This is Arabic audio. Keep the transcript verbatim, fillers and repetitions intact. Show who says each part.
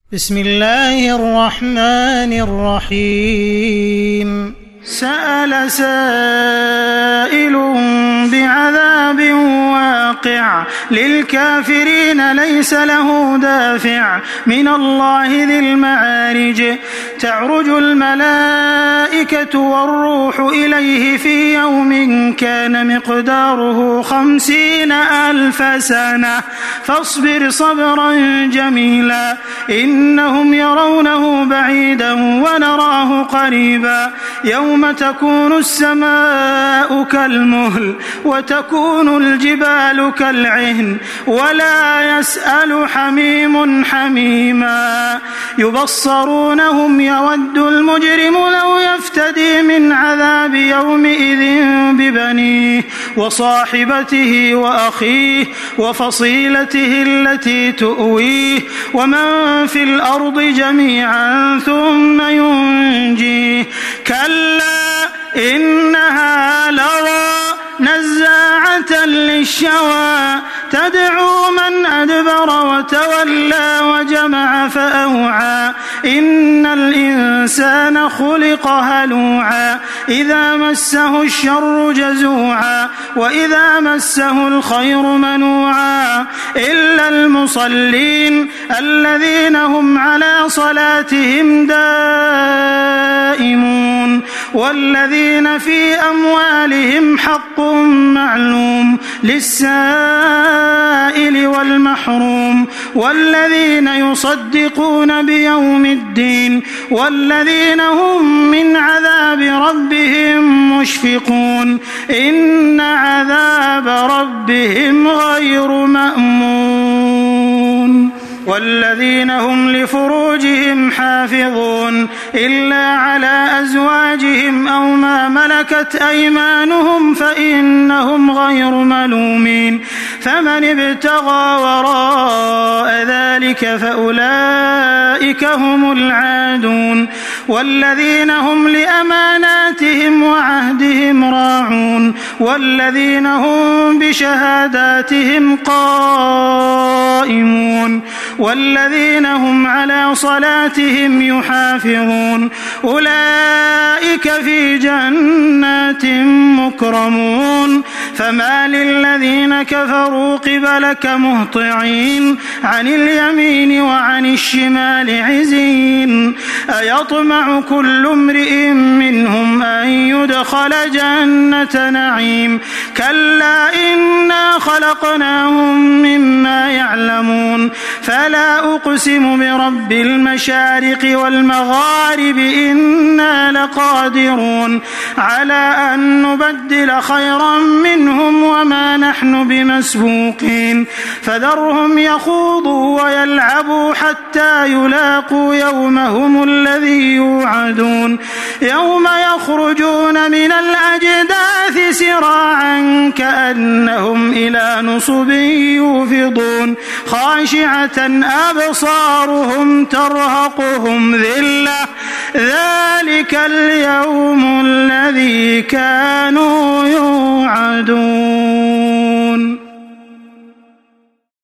Speaker 1: بسم الله الرحمن الرحيم سأل سائل بعذاب واقع للكافرين ليس له دافع من الله ذي المعارج تعرج الملائكة والروح إليه في يوم كان مقداره خمسين ألف سنة فاصبر صبرا جميلا إنهم يرونه بعيدا ونراه قريبا يوم تكون السماء كالمهل وتكون الجبال كالعهن ولا يسأل حميم حميما يبصرونهم يود المجرم لو يفتدي من عذاب يومئذ ببنيه وصاحبته وأخيه وفصيلته التي تؤويه ومن في الأرض جميعا ثم ينجيه كلا إنها لظى نزاعة للشوى تدعو من أدبر وتولى وجمع فأوعى إن الإنسان خلق هلوعا إذا مسه الشر جزوعا وإذا مسه الخير منوعا إلا المصلين الذين هم على صلاتهم دائمون والذين في أموالهم حق معلوم للسائل والمحروم والذين يصدقون بيوم الدين والذين هم من عذاب ربهم مشفقون إن عذاب ربهم غير مأمون والذين هم لفروجهم حافظون إلا على أزواجهم أو ما ملكت أيمانهم فإنهم غير ملومين فمن ابتغى وراء ذلك فأولئك هم العادون والذين هم لأماناتهم وعهدهم راعون والذين هم بشهاداتهم قائمون والذين هم على صلاتهم يحافظون أولئك في جنات مكرمون فما للذين كفروا قبلك مهطعين عن اليمين وعن الشمال عزين أيطمع كل امرئ منهم أن يدخل جنة نعيم كلا إنا خلقناهم مما يعلمون فلا أقسم برب المشارق والمغارب إنا لقادرون على أن نبدل خيرا منهم وما نحن بمسبوقين فذرهم يخوضوا ويلعبوا حتى يلاقوا يومهم الذي يوعدون يوم يخرجون من الأجداث سراعا كأنهم إلى نصب يوفضون خاشعة أبصارهم ترهقهم ذلة ذلك اليوم الذي كانوا يوعدون.